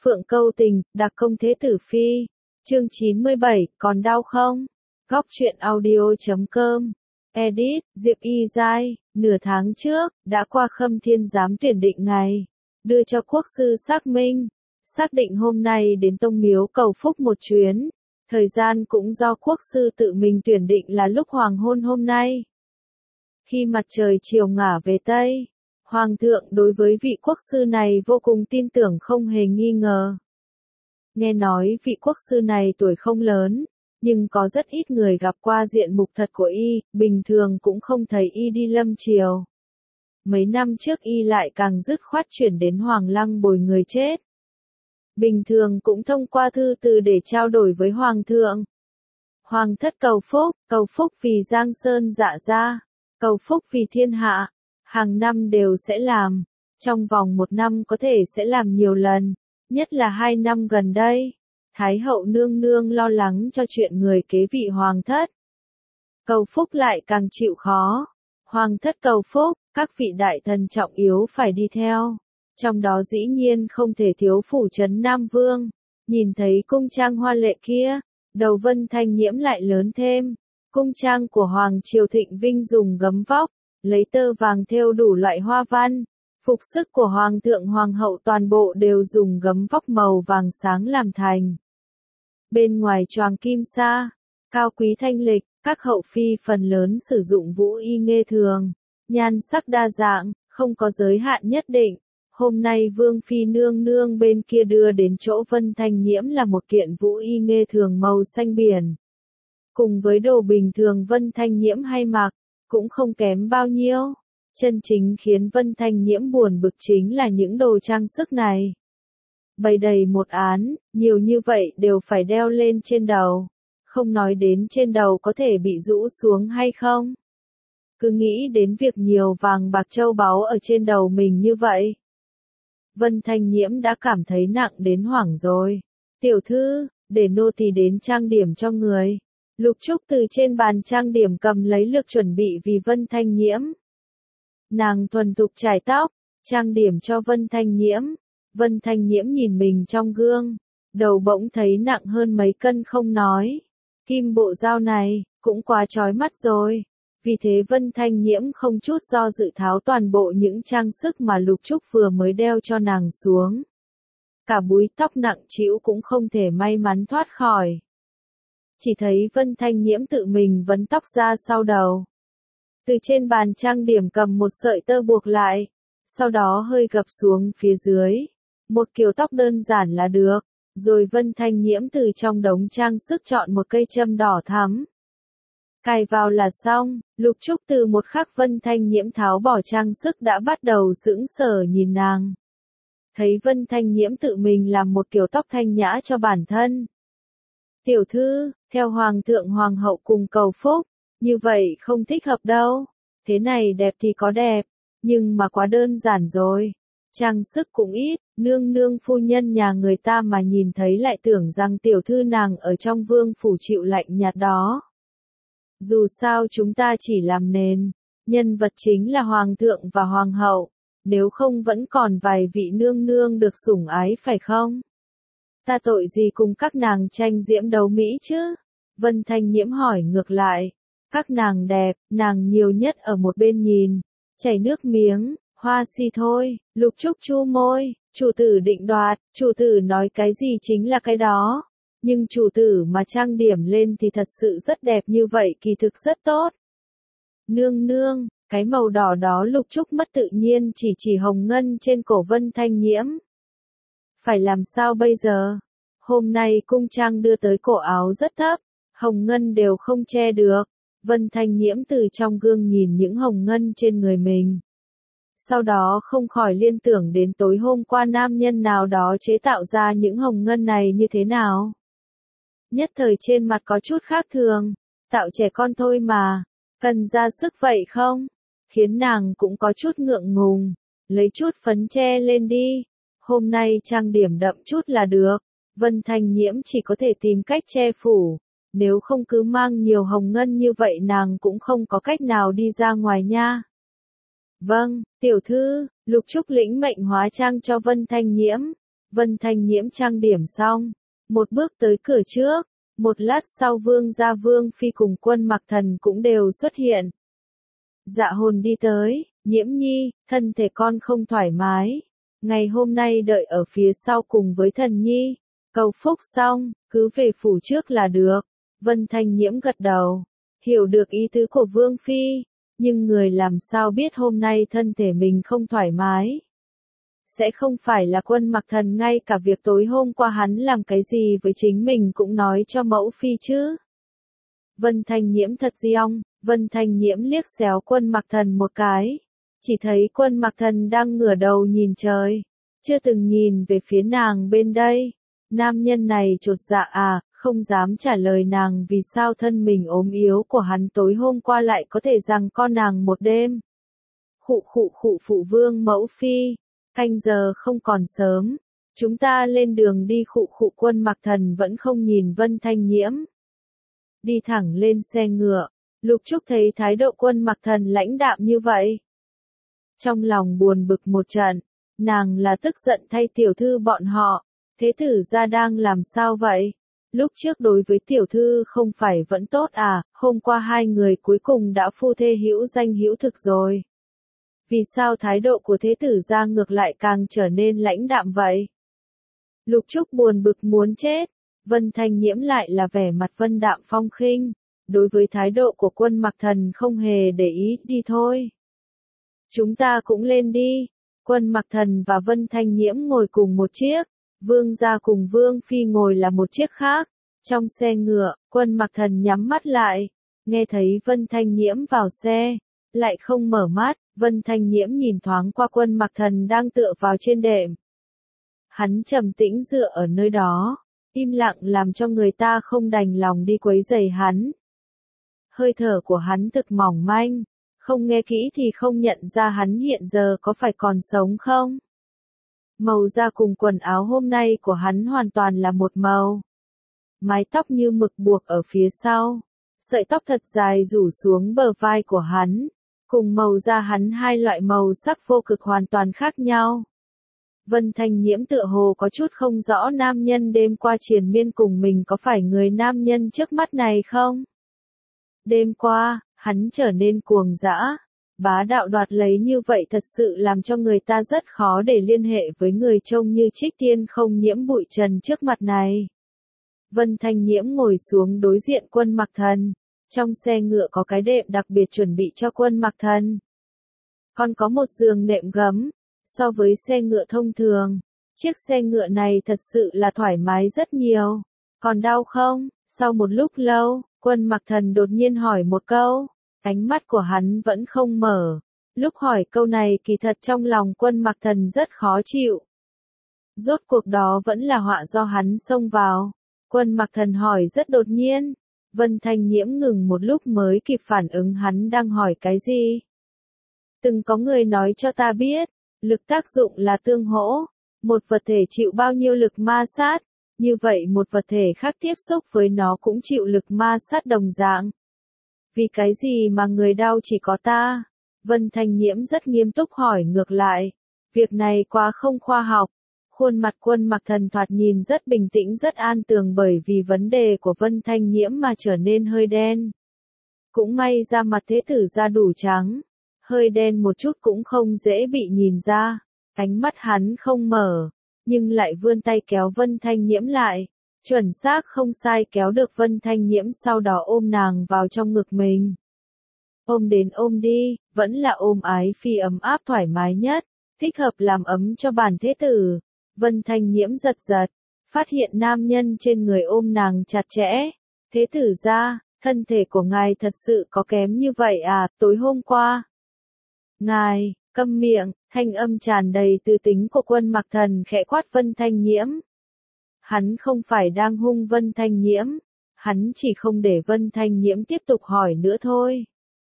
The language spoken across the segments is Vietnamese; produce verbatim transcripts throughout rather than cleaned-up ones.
Phượng câu tình, đặc công thế tử phi. Chương chín mươi bảy, còn đau không? Góc truyện audio chấm com. Edit, Diệp Y Giai, nửa tháng trước, đã qua Khâm Thiên giám tuyển định ngày. Đưa cho quốc sư xác minh. Xác định hôm nay đến Tông Miếu cầu phúc một chuyến. Thời gian cũng do quốc sư tự mình tuyển định là lúc hoàng hôn hôm nay. Khi mặt trời chiều ngả về Tây, Hoàng thượng đối với vị quốc sư này vô cùng tin tưởng không hề nghi ngờ. Nghe nói vị quốc sư này tuổi không lớn, nhưng có rất ít người gặp qua diện mục thật của y, bình thường cũng không thấy y đi lâm triều. Mấy năm trước y lại càng dứt khoát chuyển đến Hoàng Lăng bồi người chết. Bình thường cũng thông qua thư từ để trao đổi với Hoàng thượng. Hoàng thất cầu phúc, cầu phúc vì Giang Sơn Dạ Gia, cầu phúc vì thiên hạ. Hàng năm đều sẽ làm, trong vòng một năm có thể sẽ làm nhiều lần, nhất là hai năm gần đây. Thái hậu nương nương lo lắng cho chuyện người kế vị hoàng thất. Cầu phúc lại càng chịu khó. Hoàng thất cầu phúc, các vị đại thần trọng yếu phải đi theo. Trong đó dĩ nhiên không thể thiếu phủ trấn Nam Vương. Nhìn thấy cung trang hoa lệ kia, đầu Vân Thanh Nhiễm lại lớn thêm. Cung trang của Hoàng Triều Thịnh Vinh dùng gấm vóc, lấy tơ vàng thêu đủ loại hoa văn. Phục sức của Hoàng thượng Hoàng hậu toàn bộ đều dùng gấm vóc màu vàng sáng làm thành. Bên ngoài choàng kim sa, cao quý thanh lịch, các hậu phi phần lớn sử dụng vũ y nghê thường, nhan sắc đa dạng, không có giới hạn nhất định. Hôm nay Vương Phi nương nương bên kia đưa đến chỗ Vân Thanh Nhiễm là một kiện vũ y nghê thường màu xanh biển. Cùng với đồ bình thường Vân Thanh Nhiễm hay mặc, cũng không kém bao nhiêu. Chân chính khiến Vân Thanh Nhiễm buồn bực chính là những đồ trang sức này. Bày đầy một án, nhiều như vậy đều phải đeo lên trên đầu. Không nói đến trên đầu có thể bị rũ xuống hay không. Cứ nghĩ đến việc nhiều vàng bạc châu báu ở trên đầu mình như vậy. Vân Thanh Nhiễm đã cảm thấy nặng đến hoảng rồi. Tiểu thư, để nô tỳ đến trang điểm cho người. Lục Trúc từ trên bàn trang điểm cầm lấy lược chuẩn bị vì Vân Thanh Nhiễm. Nàng thuần thục chải tóc, trang điểm cho Vân Thanh Nhiễm. Vân Thanh Nhiễm nhìn mình trong gương, đầu bỗng thấy nặng hơn mấy cân không nói. Kim bộ dao này, cũng quá chói mắt rồi. Vì thế Vân Thanh Nhiễm không chút do dự tháo toàn bộ những trang sức mà Lục Trúc vừa mới đeo cho nàng xuống. Cả búi tóc nặng trĩu cũng không thể may mắn thoát khỏi. Chỉ thấy Vân Thanh Nhiễm tự mình vấn tóc ra sau đầu. Từ trên bàn trang điểm cầm một sợi tơ buộc lại, sau đó hơi gập xuống phía dưới. Một kiểu tóc đơn giản là được, rồi Vân Thanh Nhiễm từ trong đống trang sức chọn một cây châm đỏ thắm. Cài vào là xong. Lục Trúc từ một khắc Vân Thanh Nhiễm tháo bỏ trang sức đã bắt đầu sững sờ nhìn nàng. Thấy Vân Thanh Nhiễm tự mình làm một kiểu tóc thanh nhã cho bản thân. Tiểu thư, theo Hoàng thượng Hoàng hậu cùng cầu phúc, như vậy không thích hợp đâu. Thế này đẹp thì có đẹp, nhưng mà quá đơn giản rồi. Trang sức cũng ít, nương nương phu nhân nhà người ta mà nhìn thấy lại tưởng rằng tiểu thư nàng ở trong vương phủ chịu lạnh nhạt đó. Dù sao chúng ta chỉ làm nền, nhân vật chính là Hoàng thượng và Hoàng hậu, nếu không vẫn còn vài vị nương nương được sủng ái phải không? Ta tội gì cùng các nàng tranh diễm đấu mỹ chứ? Vân Thanh Nhiễm hỏi ngược lại. Các nàng đẹp, nàng nhiều nhất ở một bên nhìn, chảy nước miếng, hoa si thôi. Lục Trúc chu môi, chủ tử định đoạt, chủ tử nói cái gì chính là cái đó. Nhưng chủ tử mà trang điểm lên thì thật sự rất đẹp như vậy, kỳ thực rất tốt. Nương nương, cái màu đỏ đó Lục Trúc mất tự nhiên chỉ chỉ hồng ngân trên cổ Vân Thanh Nhiễm. Phải làm sao bây giờ? Hôm nay cung trang đưa tới cổ áo rất thấp, hồng ngân đều không che được. Vân Thanh Nhiễm từ trong gương nhìn những hồng ngân trên người mình. Sau đó không khỏi liên tưởng đến tối hôm qua nam nhân nào đó chế tạo ra những hồng ngân này như thế nào. Nhất thời trên mặt có chút khác thường, tạo trẻ con thôi mà, cần ra sức vậy không? Khiến nàng cũng có chút ngượng ngùng, lấy chút phấn che lên đi. Hôm nay trang điểm đậm chút là được. Vân Thanh Nhiễm chỉ có thể tìm cách che phủ. Nếu không cứ mang nhiều hồng ngân như vậy nàng cũng không có cách nào đi ra ngoài nha. Vâng, tiểu thư. Lục Trúc lĩnh mệnh hóa trang cho Vân Thanh Nhiễm. Vân Thanh Nhiễm trang điểm xong, một bước tới cửa trước, một lát sau Vương gia Vương Phi cùng Quân Mặc Thần cũng đều xuất hiện. Dạ hồn đi tới, Nhiễm nhi, thân thể con không thoải mái, ngày hôm nay đợi ở phía sau cùng với thần nhi, cầu phúc xong, cứ về phủ trước là được. Vân Thanh Nhiễm gật đầu, hiểu được ý tứ của Vương Phi, nhưng người làm sao biết hôm nay thân thể mình không thoải mái. Sẽ không phải là Quân Mặc Thần ngay cả việc tối hôm qua hắn làm cái gì với chính mình cũng nói cho mẫu phi chứ. Vân Thanh Nhiễm thật giong, Vân Thanh Nhiễm liếc xéo Quân Mặc Thần một cái. Chỉ thấy Quân Mặc Thần đang ngửa đầu nhìn trời, chưa từng nhìn về phía nàng bên đây. Nam nhân này chột dạ à, không dám trả lời nàng vì sao thân mình ốm yếu của hắn tối hôm qua lại có thể giằng co nàng một đêm. Khụ khụ khụ phụ vương mẫu phi. Canh giờ không còn sớm, chúng ta lên đường đi. Khụ khụ Quân Mặc Thần vẫn không nhìn Vân Thanh Nhiễm. Đi thẳng lên xe ngựa, Lục Trúc thấy thái độ Quân Mặc Thần lãnh đạm như vậy. Trong lòng buồn bực một trận, nàng là tức giận thay tiểu thư bọn họ, thế tử gia đang làm sao vậy? Lúc trước đối với tiểu thư không phải vẫn tốt à, hôm qua hai người cuối cùng đã phu thê hữu danh hữu thực rồi. Vì sao thái độ của thế tử gia ngược lại càng trở nên lãnh đạm vậy? Lục Trúc buồn bực muốn chết, Vân Thanh Nhiễm lại là vẻ mặt vân đạm phong khinh, đối với thái độ của Quân Mặc Thần không hề để ý. Đi thôi. Chúng ta cũng lên đi. Quân Mặc Thần và Vân Thanh Nhiễm ngồi cùng một chiếc, Vương gia cùng Vương Phi ngồi là một chiếc khác. Trong xe ngựa, Quân Mặc Thần nhắm mắt lại, nghe thấy Vân Thanh Nhiễm vào xe, lại không mở mắt. Vân Thanh Nhiễm nhìn thoáng qua Quân Mặc Thần đang tựa vào trên đệm. Hắn trầm tĩnh dựa ở nơi đó, im lặng làm cho người ta không đành lòng đi quấy rầy hắn. Hơi thở của hắn thực mỏng manh, không nghe kỹ thì không nhận ra hắn hiện giờ có phải còn sống không. Màu da cùng quần áo hôm nay của hắn hoàn toàn là một màu. Mái tóc như mực buộc ở phía sau, sợi tóc thật dài rủ xuống bờ vai của hắn. Cùng màu da hắn hai loại màu sắc vô cực hoàn toàn khác nhau. Vân Thanh Nhiễm tựa hồ có chút không rõ nam nhân đêm qua triền miên cùng mình có phải người nam nhân trước mắt này không? Đêm qua, hắn trở nên cuồng dã, bá đạo đoạt lấy như vậy thật sự làm cho người ta rất khó để liên hệ với người trông như Trích Tiên không nhiễm bụi trần trước mặt này. Vân Thanh Nhiễm ngồi xuống đối diện Quân Mặc Thần. Trong xe ngựa có cái đệm đặc biệt chuẩn bị cho Quân Mặc Thần. Còn có một giường nệm gấm. So với xe ngựa thông thường, chiếc xe ngựa này thật sự là thoải mái rất nhiều. Còn đau không? Sau một lúc lâu, Quân Mặc Thần đột nhiên hỏi một câu. Ánh mắt của hắn vẫn không mở. Lúc hỏi câu này kỳ thật trong lòng Quân Mặc Thần rất khó chịu. Rốt cuộc đó vẫn là họa do hắn xông vào. Quân Mặc Thần hỏi rất đột nhiên. Vân Thanh Nhiễm ngừng một lúc mới kịp phản ứng hắn đang hỏi cái gì. Từng có người nói cho ta biết, lực tác dụng là tương hỗ. Một vật thể chịu bao nhiêu lực ma sát, như vậy một vật thể khác tiếp xúc với nó cũng chịu lực ma sát đồng dạng. Vì cái gì mà người đau chỉ có ta? Vân Thanh Nhiễm rất nghiêm túc hỏi ngược lại. Việc này quá không khoa học. Khuôn mặt Quân Mặc Thần thoạt nhìn rất bình tĩnh rất an tường bởi vì vấn đề của Vân Thanh Nhiễm mà trở nên hơi đen. Cũng may ra mặt thế tử ra đủ trắng. Hơi đen một chút cũng không dễ bị nhìn ra. Ánh mắt hắn không mở, nhưng lại vươn tay kéo Vân Thanh Nhiễm lại. Chuẩn xác không sai kéo được Vân Thanh Nhiễm sau đó ôm nàng vào trong ngực mình. Ôm đến ôm đi, vẫn là ôm ái phi ấm áp thoải mái nhất, thích hợp làm ấm cho bản thế tử. Vân Thanh Nhiễm giật giật, phát hiện nam nhân trên người ôm nàng chặt chẽ. Thế tử gia, thân thể của ngài thật sự có kém như vậy à, tối hôm qua. Ngài, câm miệng, thanh âm tràn đầy tư tính của Quân Mặc Thần khẽ quát Vân Thanh Nhiễm. Hắn không phải đang hung Vân Thanh Nhiễm, hắn chỉ không để Vân Thanh Nhiễm tiếp tục hỏi nữa thôi.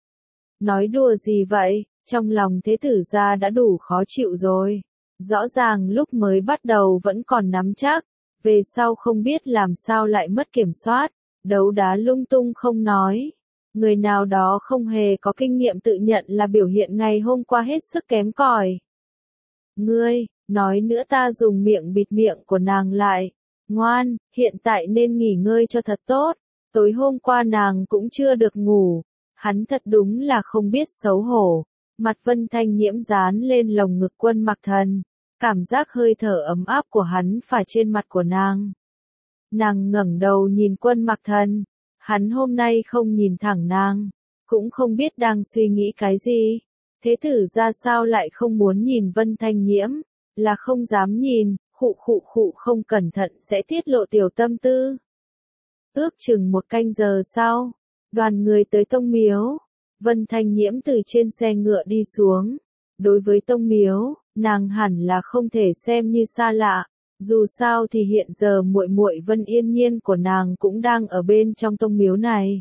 Nói đùa gì vậy, trong lòng thế tử gia đã đủ khó chịu rồi. Rõ ràng lúc mới bắt đầu vẫn còn nắm chắc, về sau không biết làm sao lại mất kiểm soát, đấu đá lung tung không nói. Người nào đó không hề có kinh nghiệm tự nhận là biểu hiện ngày hôm qua hết sức kém cỏi. Ngươi, nói nữa ta dùng miệng bịt miệng của nàng lại. Ngoan, hiện tại nên nghỉ ngơi cho thật tốt, tối hôm qua nàng cũng chưa được ngủ. Hắn thật đúng là không biết xấu hổ. Mặt Vân Thanh Nhiễm dán lên lồng ngực Quân Mặc Thần, cảm giác hơi thở ấm áp của hắn phả trên mặt của nàng. Nàng ngẩng đầu nhìn Quân Mặc Thần, hắn hôm nay không nhìn thẳng nàng, cũng không biết đang suy nghĩ cái gì. Thế tử ra sao lại không muốn nhìn Vân Thanh Nhiễm, là không dám nhìn, khụ khụ khụ không cẩn thận sẽ tiết lộ tiểu tâm tư. Ước chừng một canh giờ sau, đoàn người tới Tông Miếu. Vân Thanh Nhiễm từ trên xe ngựa đi xuống. Đối với Tông Miếu, nàng hẳn là không thể xem như xa lạ. Dù sao thì hiện giờ muội muội Vân Yên Nhiên của nàng cũng đang ở bên trong Tông Miếu này.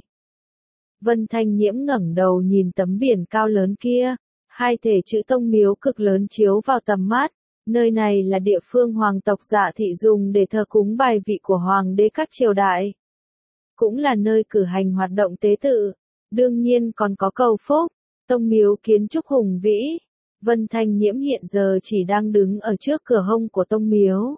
Vân Thanh Nhiễm ngẩng đầu nhìn tấm biển cao lớn kia, hai thể chữ Tông Miếu cực lớn chiếu vào tầm mắt. Nơi này là địa phương hoàng tộc Dạ Thị dùng để thờ cúng bài vị của hoàng đế các triều đại. Cũng là nơi cử hành hoạt động tế tự. Đương nhiên còn có cầu phúc, Tông Miếu kiến trúc hùng vĩ. Vân Thanh Nhiễm hiện giờ chỉ đang đứng ở trước cửa hông của Tông Miếu.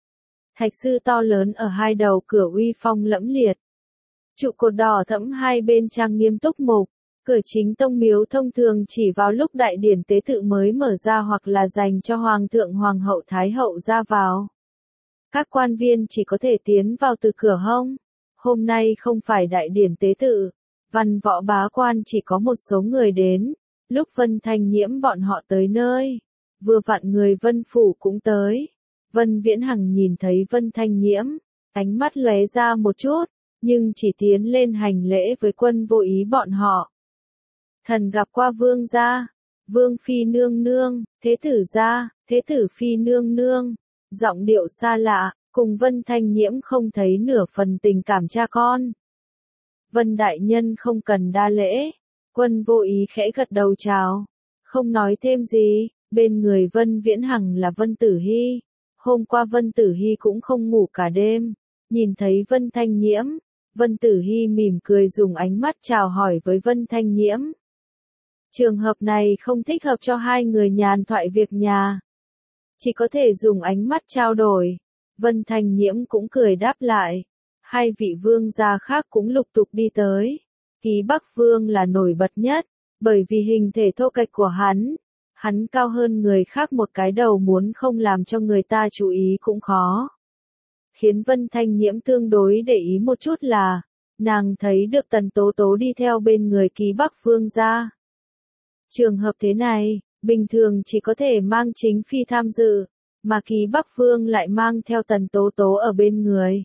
Thạch sư to lớn ở hai đầu cửa uy phong lẫm liệt. Trụ cột đỏ thẫm hai bên trang nghiêm túc mục. Cửa chính Tông Miếu thông thường chỉ vào lúc đại điển tế tự mới mở ra hoặc là dành cho Hoàng thượng Hoàng hậu Thái hậu ra vào. Các quan viên chỉ có thể tiến vào từ cửa hông. Hôm nay không phải đại điển tế tự. Văn võ bá quan chỉ có một số người đến, lúc Vân Thanh Nhiễm bọn họ tới nơi, vừa vặn người Vân Phủ cũng tới. Vân Viễn Hằng nhìn thấy Vân Thanh Nhiễm, ánh mắt lóe ra một chút, nhưng chỉ tiến lên hành lễ với Quân Vô Ý bọn họ. Thần gặp qua vương gia, vương phi nương nương, thế tử gia, thế tử phi nương nương, giọng điệu xa lạ, cùng Vân Thanh Nhiễm không thấy nửa phần tình cảm cha con. Vân đại nhân không cần đa lễ. Quân Vô Ý khẽ gật đầu chào, không nói thêm gì. Bên người Vân Viễn Hằng là Vân Tử Hy. Hôm qua Vân Tử Hy cũng không ngủ cả đêm, nhìn thấy Vân Thanh Nhiễm, Vân Tử Hy mỉm cười dùng ánh mắt chào hỏi với Vân Thanh Nhiễm. Trường hợp này không thích hợp cho hai người nhàn thoại việc nhà, chỉ có thể dùng ánh mắt trao đổi. Vân Thanh Nhiễm cũng cười đáp lại. Hai vị vương gia khác cũng lục tục đi tới. Ký Bắc Vương là nổi bật nhất, bởi vì hình thể thô kệch của hắn. Hắn cao hơn người khác một cái đầu, muốn không làm cho người ta chú ý cũng khó. Khiến Vân Thanh Nhiễm tương đối để ý một chút là, nàng thấy được Tần Tố Tố đi theo bên người Ký Bắc Vương gia. Trường hợp thế này, bình thường chỉ có thể mang chính phi tham dự, mà Ký Bắc Vương lại mang theo Tần Tố Tố ở bên người.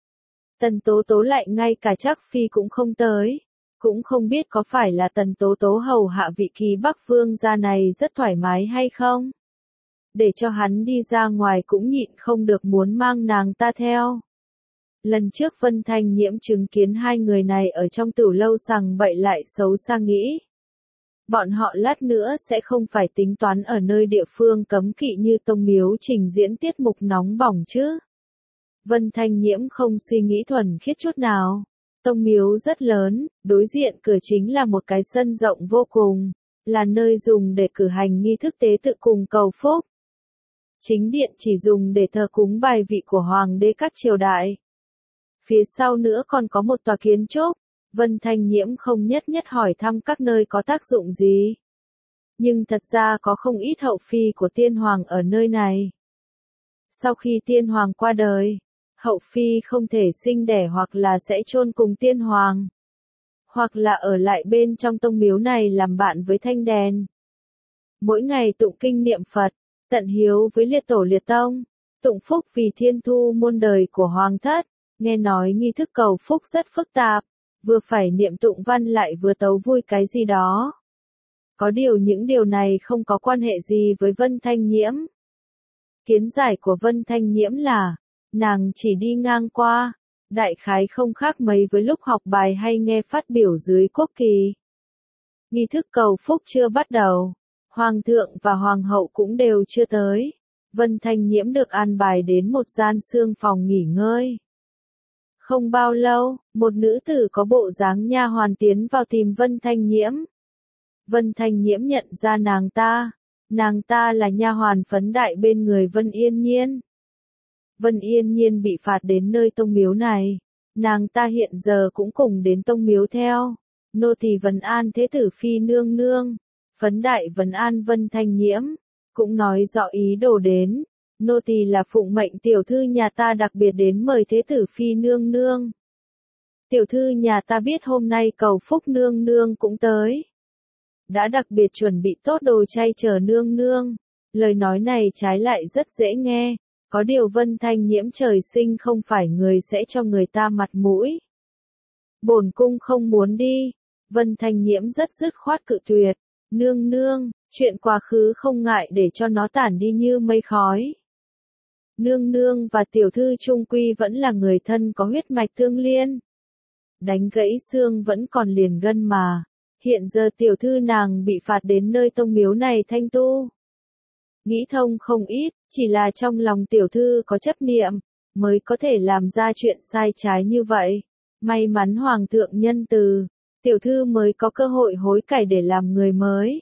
Tần Tố Tố lại ngay cả chắc phi cũng không tới, cũng không biết có phải là Tần Tố Tố hầu hạ vị Ký Bắc Vương gia này rất thoải mái hay không. Để cho hắn đi ra ngoài cũng nhịn không được muốn mang nàng ta theo. Lần trước Vân Thanh Nhiễm chứng kiến hai người này ở trong tửu lâu sằng bậy lại xấu xa nghĩ. Bọn họ lát nữa sẽ không phải tính toán ở nơi địa phương cấm kỵ như Tông Miếu trình diễn tiết mục nóng bỏng chứ. Vân Thanh Nhiễm không suy nghĩ thuần khiết chút nào. Tông Miếu rất lớn, đối diện cửa chính là một cái sân rộng vô cùng, là nơi dùng để cử hành nghi thức tế tự cùng cầu phúc. Chính điện chỉ dùng để thờ cúng bài vị của hoàng đế các triều đại. Phía sau nữa còn có một tòa kiến trúc. Vân Thanh Nhiễm không nhất nhất hỏi thăm các nơi có tác dụng gì. Nhưng thật ra có không ít hậu phi của tiên hoàng ở nơi này. Sau khi tiên hoàng qua đời, hậu phi không thể sinh đẻ hoặc là sẽ chôn cùng tiên hoàng, hoặc là ở lại bên trong tông miếu này làm bạn với thanh đèn. Mỗi ngày tụng kinh niệm Phật, tận hiếu với liệt tổ liệt tông, tụng phúc vì thiên thu muôn đời của hoàng thất. Nghe nói nghi thức cầu phúc rất phức tạp, vừa phải niệm tụng văn lại vừa tấu vui cái gì đó. Có điều những điều này không có quan hệ gì với Vân Thanh Nhiễm. Kiến giải của Vân Thanh Nhiễm là, nàng chỉ đi ngang qua, đại khái không khác mấy với lúc học bài hay nghe phát biểu dưới quốc kỳ. Nghi thức cầu phúc chưa bắt đầu, hoàng thượng và hoàng hậu cũng đều chưa tới. Vân Thanh Nhiễm được an bài đến một gian xương phòng nghỉ ngơi. Không bao lâu, một nữ tử có bộ dáng nha hoàn tiến vào tìm Vân Thanh Nhiễm. Vân Thanh Nhiễm nhận ra nàng ta, Nàng ta là nha hoàn Phấn Đại bên người Vân Yên Nhiên. Vân Yên Nhiên bị phạt đến nơi tông miếu này. Nàng ta hiện giờ cũng cùng đến tông miếu theo. Nô tỳ vấn an thế tử phi nương nương. Phấn Đại vấn an Vân Thanh Nhiễm. Cũng nói rõ ý đồ đến. Nô tỳ là phụng mệnh tiểu thư nhà ta đặc biệt đến mời thế tử phi nương nương. Tiểu thư nhà ta biết hôm nay cầu phúc nương nương cũng tới. Đã đặc biệt chuẩn bị tốt đồ chay chờ nương nương. Lời nói này trái lại rất dễ nghe. Có điều Vân Thanh Nhiễm trời sinh không phải người sẽ cho người ta mặt mũi. Bổn cung không muốn đi. Vân Thanh Nhiễm rất dứt khoát cự tuyệt. Nương nương, chuyện quá khứ không ngại để cho nó tản đi như mây khói. Nương nương và tiểu thư trung quy vẫn là người thân có huyết mạch tương liên. Đánh gãy xương vẫn còn liền gân mà. Hiện giờ tiểu thư nàng bị phạt đến nơi tông miếu này thanh tu. Nghĩ thông không ít, chỉ là trong lòng tiểu thư có chấp niệm, mới có thể làm ra chuyện sai trái như vậy. May mắn hoàng thượng nhân từ, tiểu thư mới có cơ hội hối cải để làm người mới.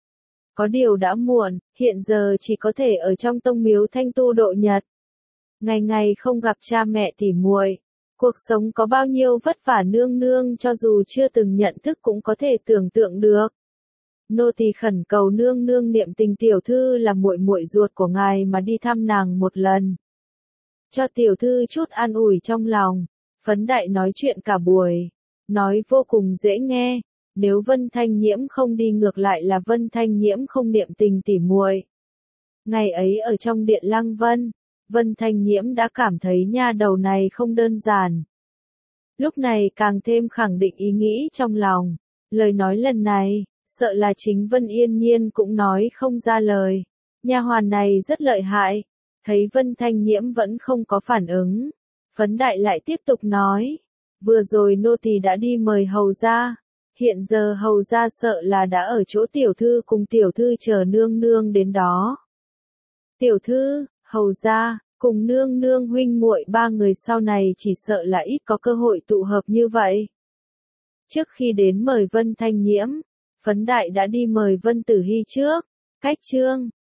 Có điều đã muộn, hiện giờ chỉ có thể ở trong tông miếu thanh tu độ nhật. Ngày ngày không gặp cha mẹ tỉ muội, cuộc sống có bao nhiêu vất vả nương nương cho dù chưa từng nhận thức cũng có thể tưởng tượng được. Nô tỳ khẩn cầu nương nương niệm tình tiểu thư là muội muội ruột của ngài mà đi thăm nàng một lần. Cho tiểu thư chút an ủi trong lòng. Phấn Đại nói chuyện cả buổi, nói vô cùng dễ nghe. Nếu Vân Thanh Nhiễm không đi ngược lại là Vân Thanh Nhiễm không niệm tình tỉ muội. Ngày ấy ở trong điện Lăng Vân, Vân Thanh Nhiễm đã cảm thấy nha đầu này không đơn giản. Lúc này càng thêm khẳng định ý nghĩ trong lòng. Lời nói lần này, sợ là chính Vân Yên Nhiên cũng nói không ra lời. Nha hoàn này rất lợi hại. Thấy Vân Thanh Nhiễm vẫn không có phản ứng. Phấn Đại lại tiếp tục nói. Vừa rồi nô tỳ đã đi mời hầu gia. Hiện giờ hầu gia sợ là đã ở chỗ tiểu thư cùng tiểu thư chờ nương nương đến đó. Tiểu thư, hầu gia, cùng nương nương huynh muội ba người sau này chỉ sợ là ít có cơ hội tụ hợp như vậy. Trước khi đến mời Vân Thanh Nhiễm, Phấn Đại đã đi mời Vân Tử Hy trước. Cách chương